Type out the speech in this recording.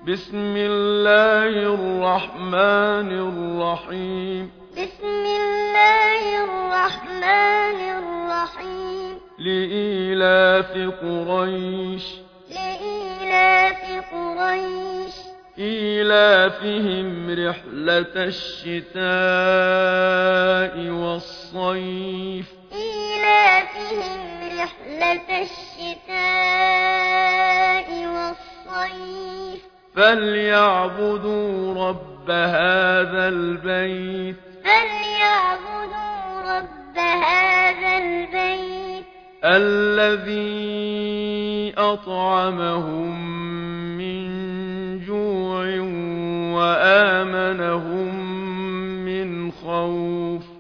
بسم الله الرحمن الرحيم. بسم الله الرحمن الرحيم. لإيلاف قريش. لإيلاف قريش. إيلافهم رحلة الشتاء والصيف. إيلافهم رحلة الشتاء والصيف. فليعبدوا رب هذا البيت. فليعبدوا رب هذا البيت. الذي أطعمهم من جوع وآمنهم من خوف.